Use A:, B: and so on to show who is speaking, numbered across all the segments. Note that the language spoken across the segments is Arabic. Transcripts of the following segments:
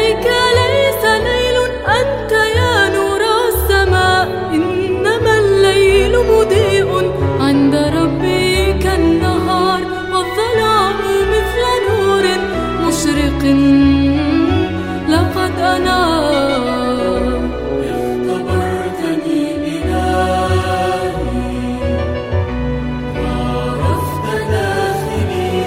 A: ذلك ليس ليل أنت يا نور السماء، إنما الليل مضيء عند ربي كالنهار، والظلام مثل نور مشرق لقد أنار.
B: اختبرتني إلهي وعرفت داخلي،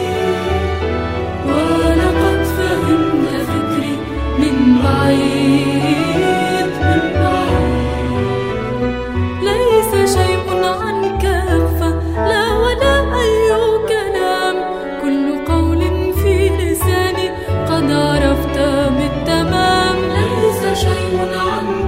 A: ولقد فهمت فكري من بعيد من بعيد. ليس شيء عنك يخفى، لا ولا أي كلام، كل قول في لساني قد عرفت بالتمام.
B: ليس شيء عنك